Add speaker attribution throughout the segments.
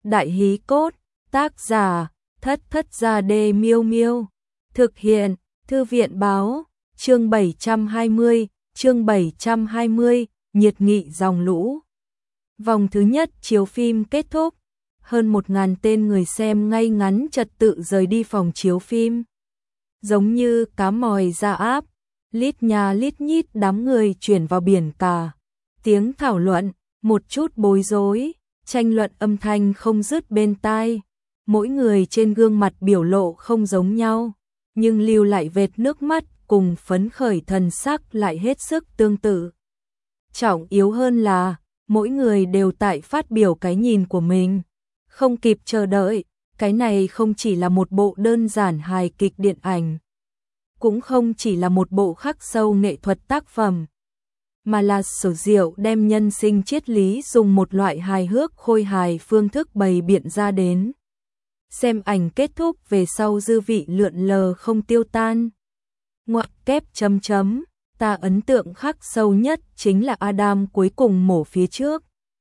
Speaker 1: Đại hí cốt, tác giả, Thất Thất Gia Đê Miêu Miêu. Thực hiện, Thư viện báo, chương 720, nhiệt nghị dòng lũ. Vòng thứ nhất chiếu phim kết thúc, hơn 1.000 tên người xem ngay ngắn trật tự rời đi phòng chiếu phim. Giống như cá mòi ra áp, lít nhà lít nhít đám người chuyển vào biển cả. Tiếng thảo luận, một chút bối rối, tranh luận âm thanh không dứt bên tai. Mỗi người trên gương mặt biểu lộ không giống nhau, nhưng lưu lại vệt nước mắt cùng phấn khởi thần sắc lại hết sức tương tự. Trọng yếu hơn là, mỗi người đều tại phát biểu cái nhìn của mình. Không kịp chờ đợi, cái này không chỉ là một bộ đơn giản hài kịch điện ảnh, cũng không chỉ là một bộ khắc sâu nghệ thuật tác phẩm, mà là Sở Diệu đem nhân sinh triết lý dùng một loại hài hước khôi hài phương thức bày biện ra đến. Xem ảnh kết thúc về sau dư vị lượn lờ không tiêu tan. Ngoặc kép chấm chấm, ta ấn tượng khắc sâu nhất chính là Adam cuối cùng mổ phía trước.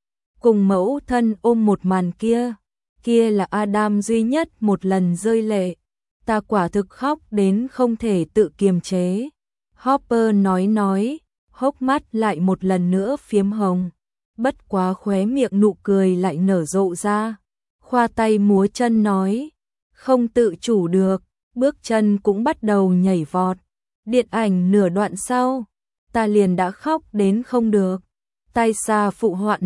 Speaker 1: Cùng mẫu thân ôm một màn kia, kia là Adam duy nhất một lần rơi lệ. Ta quả thực khóc đến không thể tự kiềm chế. Hopper nói, hốc mắt lại một lần nữa phiếm hồng. Bất quá khóe miệng nụ cười lại nở rộ ra. Khoa tay múa chân nói, không tự chủ được, bước chân cũng bắt đầu nhảy vọt. Điện ảnh nửa đoạn sau, ta liền đã khóc đến không được. Tay xa phụ họa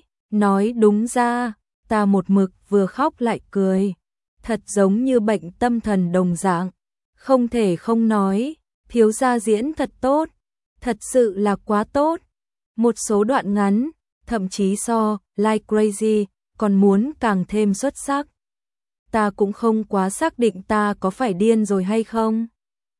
Speaker 1: nói đúng ra, ta một mực vừa khóc lại cười. Thật giống như bệnh tâm thần đồng dạng. Không thể không nói, thiếu gia diễn thật tốt, thật sự là quá tốt. Một số đoạn ngắn, thậm chí so Like Crazy còn muốn càng thêm xuất sắc. Ta cũng không quá xác định ta có phải điên rồi hay không.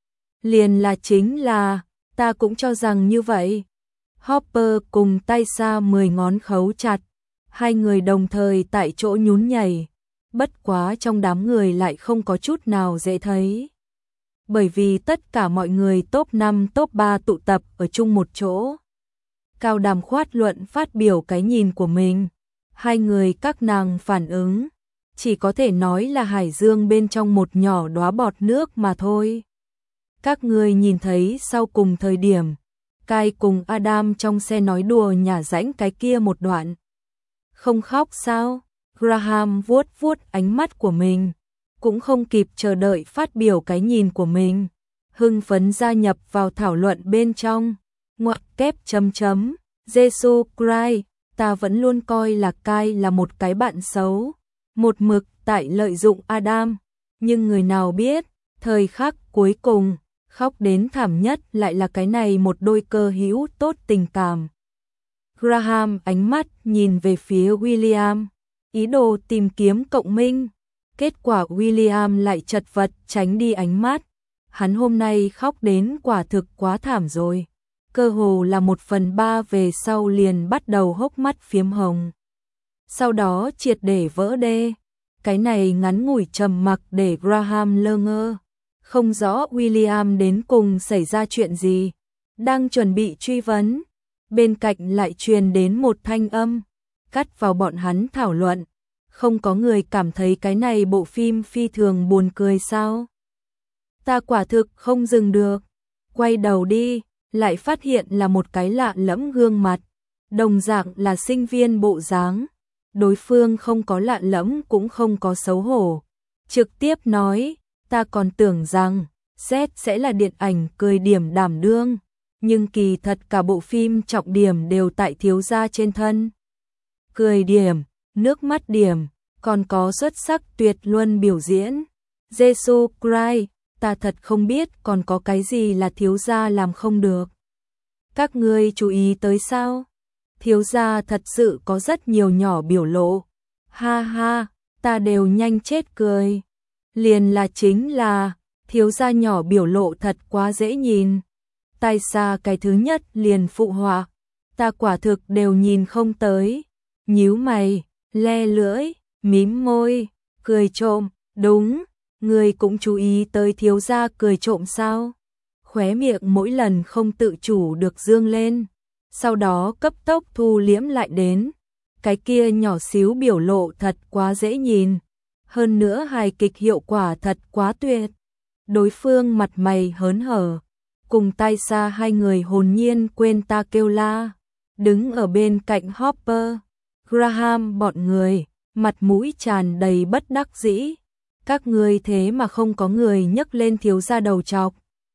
Speaker 1: Liền là chính là, ta cũng cho rằng như vậy. Hopper cùng tay xa 10 ngón khấu chặt, hai người đồng thời tại chỗ nhún nhảy. Bất quá trong đám người lại không có chút nào dễ thấy. Bởi vì tất cả mọi người top 5 top 3 tụ tập ở chung một chỗ. Cao Đàm khoát luận phát biểu cái nhìn của mình. Hai người các nàng phản ứng, chỉ có thể nói là hải dương bên trong một nhỏ đóa bọt nước mà thôi. Các người nhìn thấy sau cùng thời điểm, Kai cùng Adam trong xe nói đùa nhả rãnh cái kia một đoạn. Không khóc sao? Graham vuốt vuốt ánh mắt của mình, cũng không kịp chờ đợi phát biểu cái nhìn của mình. Hưng phấn gia nhập vào thảo luận bên trong. Ngoặc kép chấm chấm, Jesus Christ, ta vẫn luôn coi là Kai là một cái bạn xấu, một mực tại lợi dụng Adam, nhưng người nào biết, thời khắc cuối cùng, khóc đến thảm nhất lại là cái này một đôi cơ hữu tốt tình cảm. Graham ánh mắt nhìn về phía William, ý đồ tìm kiếm cộng minh. Kết quả William lại chật vật tránh đi ánh mắt. Hắn hôm nay khóc đến quả thực quá thảm rồi. Cơ hồ là 1/3 về sau liền bắt đầu hốc mắt phiếm hồng. Sau đó triệt để vỡ đê. Cái này ngắn ngủi trầm mặc để Graham lơ ngơ. Không rõ William đến cùng xảy ra chuyện gì. Đang chuẩn bị truy vấn. Bên cạnh lại truyền đến một thanh âm. Cắt vào bọn hắn thảo luận. Không có người cảm thấy cái này bộ phim phi thường buồn cười sao? Ta quả thực không dừng được. Quay đầu đi, lại phát hiện là một cái lạ lẫm gương mặt. Đồng dạng là sinh viên bộ dáng. Đối phương không có lạ lẫm cũng không có xấu hổ. Trực tiếp nói, ta còn tưởng rằng, Z sẽ là điện ảnh cười điểm đảm đương. Nhưng kỳ thật cả bộ phim trọng điểm đều tại thiếu gia trên thân. Cười điểm, nước mắt điểm, còn có xuất sắc tuyệt luân biểu diễn. Jesus Christ, ta thật không biết còn có cái gì là thiếu gia làm không được. Các ngươi chú ý tới sao? Thiếu gia thật sự có rất nhiều nhỏ biểu lộ. Ha ha, ta đều nhanh chết cười. Liền là chính là, thiếu gia nhỏ biểu lộ thật quá dễ nhìn. Tai xa cái thứ nhất liền phụ họa. Ta quả thực đều nhìn không tới. Nhíu mày, le lưỡi, mím môi, cười trộm, đúng, người cũng chú ý tới thiếu gia cười trộm sao? Khóe miệng mỗi lần không tự chủ được dương lên, sau đó cấp tốc thu liễm lại đến. cái kia nhỏ xíu biểu lộ thật quá dễ nhìn. Hơn nữa hài kịch hiệu quả thật quá tuyệt. Đối phương mặt mày hớn hở, cùng tay xa hai người hồn nhiên quên ta kêu la, đứng ở bên cạnh Hopper, Graham bọn người, mặt mũi tràn đầy bất đắc dĩ. Các ngươi thế mà không có người nhấc lên thiếu gia đầu trọc.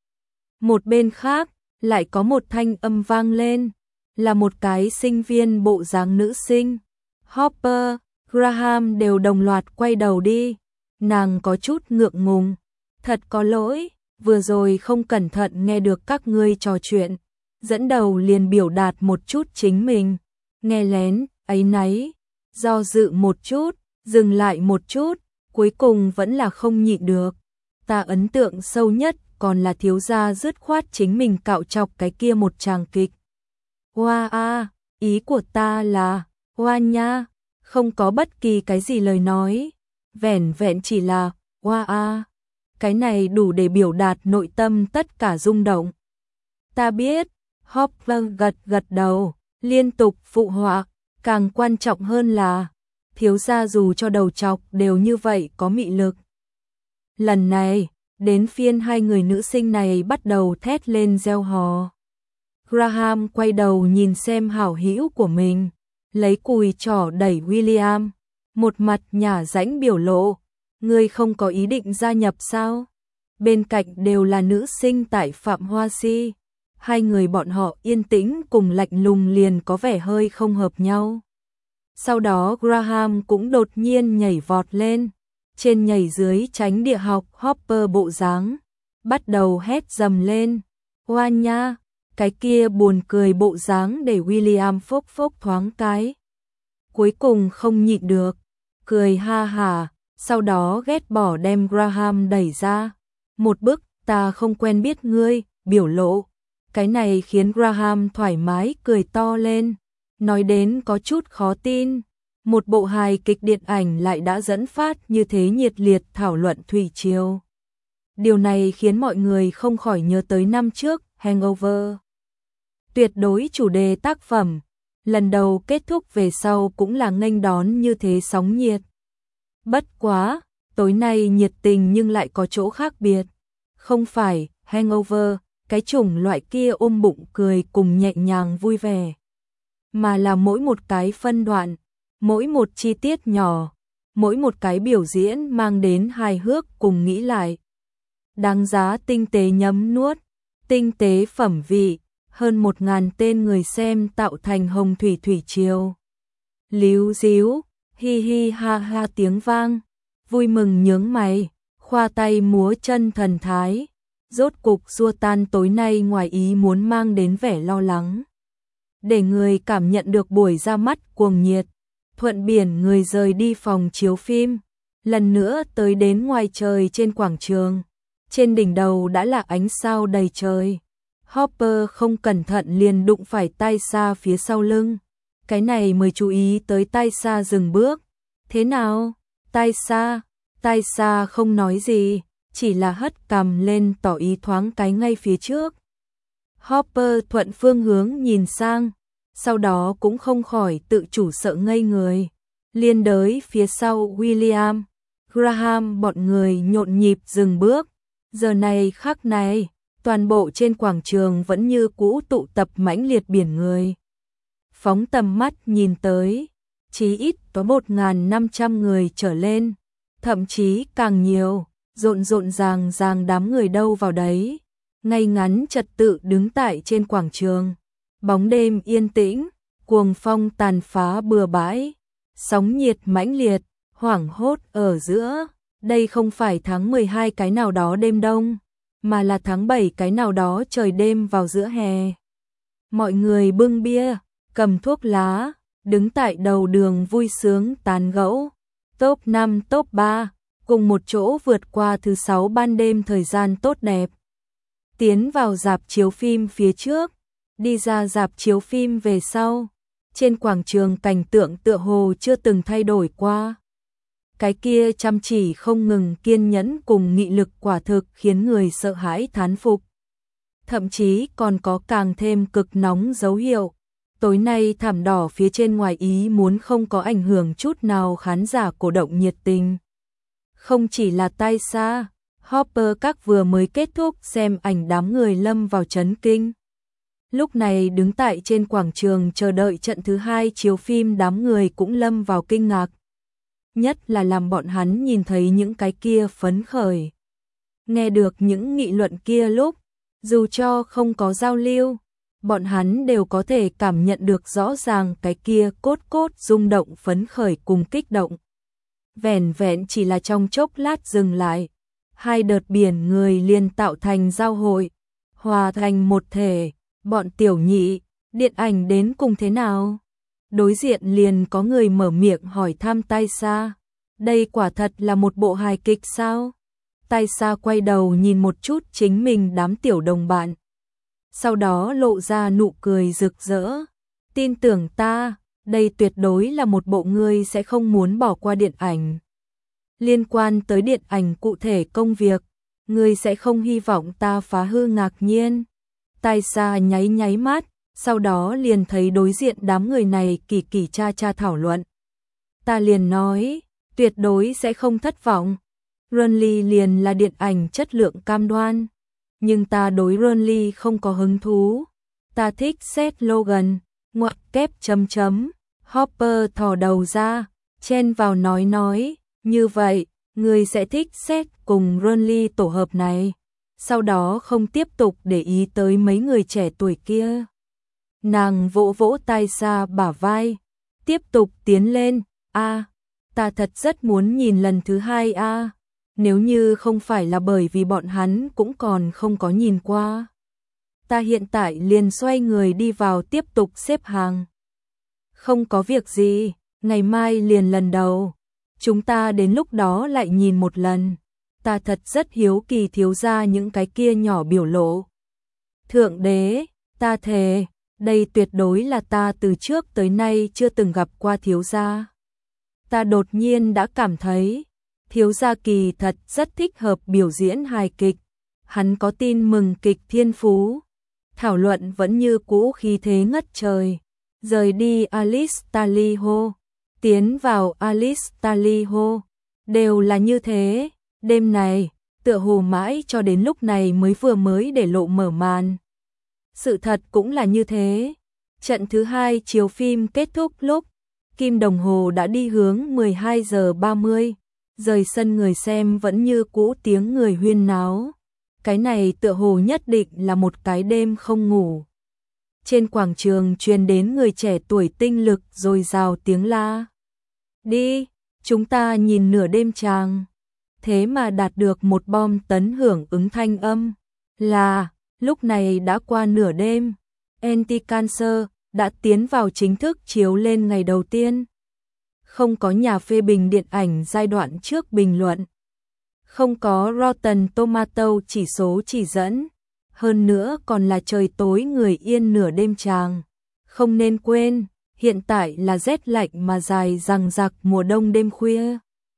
Speaker 1: Một bên khác, lại có một thanh âm vang lên, là một cái sinh viên bộ dáng nữ sinh. Hopper, Graham đều đồng loạt quay đầu đi, nàng có chút ngượng ngùng. Thật có lỗi, vừa rồi không cẩn thận nghe được các ngươi trò chuyện, dẫn đầu liền biểu đạt một chút chính mình, nghe lén, áy náy, do dự một chút, dừng lại một chút, cuối cùng vẫn là không nhịn được. Ta ấn tượng sâu nhất còn là thiếu gia dứt khoát chính mình cạo chọc cái kia một tràng kịch. Hoa a, ý của ta là, hoa nha, không có bất kỳ cái gì lời nói, vẻn vẹn chỉ là, hoa a. Cái này đủ để biểu đạt nội tâm tất cả rung động. Ta biết, Hopper gật gật đầu, liên tục phụ họa, càng quan trọng hơn là, thiếu gia dù cho đầu trọc đều như vậy có mị lực. Lần này, đến phiên hai người nữ sinh này bắt đầu thét lên reo hò. Graham quay đầu nhìn xem hảo hữu của mình, lấy cùi trỏ đẩy William, một mặt nhả rãnh biểu lộ. Ngươi không có ý định gia nhập sao? Bên cạnh đều là nữ sinh tại Phạm Hoa Si. Hai người bọn họ yên tĩnh cùng lạnh lùng liền có vẻ hơi không hợp nhau. Sau đó Graham cũng đột nhiên nhảy vọt lên. Trên nhảy dưới tránh địa học Hopper bộ dáng. Bắt đầu hét dầm lên. Hoa nha, cái kia buồn cười bộ dáng để William phốc phốc thoáng cái. Cuối cùng không nhịn được. Cười ha hả. Sau đó ghét bỏ đem Graham đẩy ra. Một bức, ta không quen biết ngươi, biểu lộ. Cái này khiến Graham thoải mái cười to lên. Nói đến có chút khó tin. Một bộ hài kịch điện ảnh lại đã dẫn phát như thế nhiệt liệt thảo luận thủy triều. Điều này khiến mọi người không khỏi nhớ tới năm trước, Hangover. Tuyệt đối chủ đề tác phẩm. Lần đầu kết thúc về sau cũng là nghênh đón như thế sóng nhiệt. Bất quá, tối nay nhiệt tình nhưng lại có chỗ khác biệt. Không phải Hangover, cái chủng loại kia ôm bụng cười cùng nhẹ nhàng vui vẻ. Mà là mỗi một cái phân đoạn, mỗi một chi tiết nhỏ, mỗi một cái biểu diễn mang đến hài hước cùng nghĩ lại. Đáng giá tinh tế nhấm nuốt, tinh tế phẩm vị, hơn 1000 tên người xem tạo thành hồng thủy thủy triều. Líu díu, hi hi ha ha tiếng vang, vui mừng nhướng mày, khoa tay múa chân thần thái, rốt cục xua tan tối nay ngoài ý muốn mang đến vẻ lo lắng. Để người cảm nhận được buổi ra mắt cuồng nhiệt, thuận biển người rời đi phòng chiếu phim, lần nữa tới đến ngoài trời trên quảng trường, trên đỉnh đầu đã là ánh sao đầy trời. Hopper không cẩn thận liền đụng phải tay xa phía sau lưng. Cái này mới chú ý tới tay xa dừng bước. Thế nào? Tay xa không nói gì, chỉ là hất cằm lên tỏ ý thoáng cái ngay phía trước. Hopper thuận phương hướng nhìn sang, sau đó cũng không khỏi tự chủ sợ ngây người. Liên đới phía sau William, Graham bọn người nhộn nhịp dừng bước. Giờ này khắc này, toàn bộ trên quảng trường vẫn như cũ tụ tập mãnh liệt biển người. Phóng tầm mắt nhìn tới, chí ít có 1500 người trở lên, thậm chí càng nhiều, rộn ràng đám người đâu vào đấy, ngay ngắn trật tự đứng tại trên quảng trường. Bóng đêm yên tĩnh, cuồng phong tàn phá bừa bãi, sóng nhiệt mãnh liệt, hoảng hốt ở giữa. Đây không phải tháng 12 cái nào đó đêm đông, mà là tháng 7 cái nào đó trời đêm vào giữa hè. Mọi người bưng bia, cầm thuốc lá, đứng tại đầu đường vui sướng tán gẫu. Top 5 top 3, cùng một chỗ vượt qua thứ 6 ban đêm thời gian tốt đẹp. Tiến vào rạp chiếu phim phía trước, đi ra rạp chiếu phim về sau. Trên quảng trường cảnh tượng tựa hồ chưa từng thay đổi qua. Cái kia chăm chỉ không ngừng kiên nhẫn cùng nghị lực quả thực khiến người sợ hãi thán phục. Thậm chí còn có càng thêm cực nóng dấu hiệu. Tối nay thảm đỏ phía trên ngoài ý muốn không có ảnh hưởng chút nào khán giả cổ động nhiệt tình. Không chỉ là Taisa, Hopper các vừa mới kết thúc xem ảnh đám người lâm vào chấn kinh. Lúc này đứng tại trên quảng trường chờ đợi trận thứ 2 chiếu phim đám người cũng lâm vào kinh ngạc. Nhất là làm bọn hắn nhìn thấy những cái kia phấn khởi. Nghe được những nghị luận kia lúc, dù cho không có giao lưu, bọn hắn đều có thể cảm nhận được rõ ràng cái kia cốt rung động phấn khởi cùng kích động. Vẻn vẹn chỉ là trong chốc lát dừng lại, hai đợt biển người liền tạo thành giao hội, hòa thành một thể. Bọn tiểu nhị, điện ảnh đến cùng thế nào? Đối diện liền có người mở miệng hỏi thăm Taisa, đây quả thật là một bộ hài kịch sao? Taisa quay đầu nhìn một chút chính mình đám tiểu đồng bạn. Sau đó lộ ra nụ cười rực rỡ. Tin tưởng ta, đây tuyệt đối là một bộ ngươi sẽ không muốn bỏ qua điện ảnh. Liên quan tới điện ảnh cụ thể công việc, ngươi sẽ không hy vọng ta phá hư ngạc nhiên. Taisa nháy mắt, sau đó liền thấy đối diện đám người này kỳ cha thảo luận. Ta liền nói, tuyệt đối sẽ không thất vọng. Runly liền là điện ảnh chất lượng cam đoan. Nhưng ta đối Runly không có hứng thú. Ta thích Seth Rogen, ngoặc kép chấm chấm. Hopper thò đầu ra, chen vào nói, như vậy, người sẽ thích Seth cùng Runly tổ hợp này. Sau đó không tiếp tục để ý tới mấy người trẻ tuổi kia. Nàng vỗ vỗ Taisa bả vai, tiếp tục tiến lên, ta thật rất muốn nhìn lần thứ 2 nếu như không phải là bởi vì bọn hắn cũng còn không có nhìn qua. Ta hiện tại liền xoay người đi vào tiếp tục xếp hàng. Không có việc gì, ngày mai liền lần đầu, chúng ta đến lúc đó lại nhìn một lần. Ta thật rất hiếu kỳ thiếu gia những cái kia nhỏ biểu lộ. Thượng đế, ta thề, đây tuyệt đối là ta từ trước tới nay chưa từng gặp qua thiếu gia. Ta đột nhiên đã cảm thấy, thiếu gia kỳ thật rất thích hợp biểu diễn hài kịch. Hắn có tin mừng kịch thiên phú. Thảo luận vẫn như cũ khí thế ngất trời. Rời đi Alice Taliho, tiến vào Alice Taliho, đều là như thế. Đêm này, tựa hồ mãi cho đến lúc này mới để lộ mở màn. Sự thật cũng là như thế. Trận thứ 2 chiếu phim kết thúc lúc kim đồng hồ đã đi hướng 12 giờ 30, rời sân người xem vẫn như cũ tiếng người huyên náo. Cái này tựa hồ nhất định là một cái đêm không ngủ. Trên quảng trường truyền đến người trẻ tuổi tinh lực dồi dào tiếng la. Đi, chúng ta nhìn nửa đêm chàng. Thế mà đạt được một bom tấn hưởng ứng thanh âm. Là, lúc này đã qua nửa đêm. Anti-Cancer đã tiến vào chính thức chiếu lên ngày đầu tiên. Không có nhà phê bình điện ảnh giai đoạn trước bình luận. Không có Rotten Tomato chỉ số chỉ dẫn. Hơn nữa còn là trời tối người yên nửa đêm chàng. Không nên quên, hiện tại là rét lạnh mà dài dằng dặc mùa đông đêm khuya.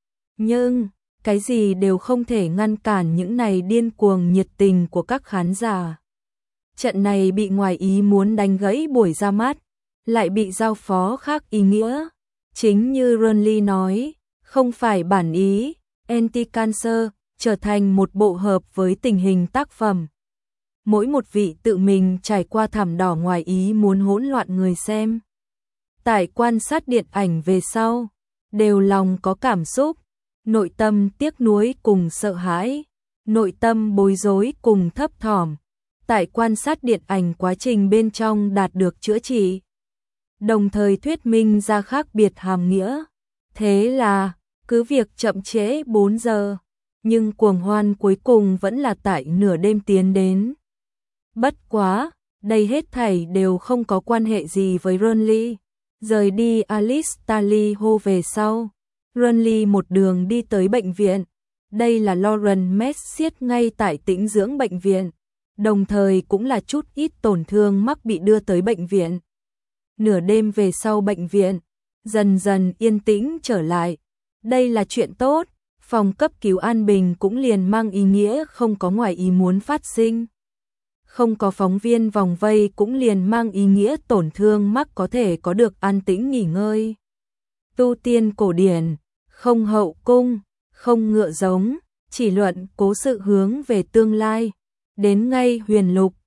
Speaker 1: Nhưng, cái gì đều không thể ngăn cản những này điên cuồng nhiệt tình của các khán giả. Trận này bị ngoài ý muốn đánh gãy buổi ra mắt, lại bị giao phó khác ý nghĩa. Chính như Runly nói, không phải bản ý, Anti-Cancer trở thành một bộ hợp với tình hình tác phẩm. Mỗi một vị tự mình trải qua thảm đỏ ngoài ý muốn hỗn loạn người xem. Tại quan sát điện ảnh về sau, đều lòng có cảm xúc, nội tâm tiếc nuối cùng sợ hãi, nội tâm bối rối cùng thấp thỏm. Tại quan sát điện ảnh quá trình bên trong đạt được chữa trị, đồng thời thuyết minh ra khác biệt hàm nghĩa. Thế là, cứ việc chậm trễ 4 giờ, nhưng cuồng hoan cuối cùng vẫn là tại nửa đêm tiến đến. Bất quá, đây hết thảy đều không có quan hệ gì với Runly. Rời đi Alice Taliho về sau, Runly một đường đi tới bệnh viện. Đây là Lauren Messiet ngay tại tĩnh dưỡng bệnh viện, đồng thời cũng là chút ít tổn thương mắc bị đưa tới bệnh viện. Nửa đêm về sau bệnh viện, dần dần yên tĩnh trở lại. Đây là chuyện tốt, phòng cấp cứu an bình cũng liền mang ý nghĩa không có ngoài ý muốn phát sinh. không có phóng viên vòng vây cũng liền mang ý nghĩa tổn thương mắt có thể có được an tĩnh nghỉ ngơi. Tu tiên cổ điển, không hậu cung, không ngựa giống, chỉ luận cố sự hướng về tương lai. Đến ngay huyền lục,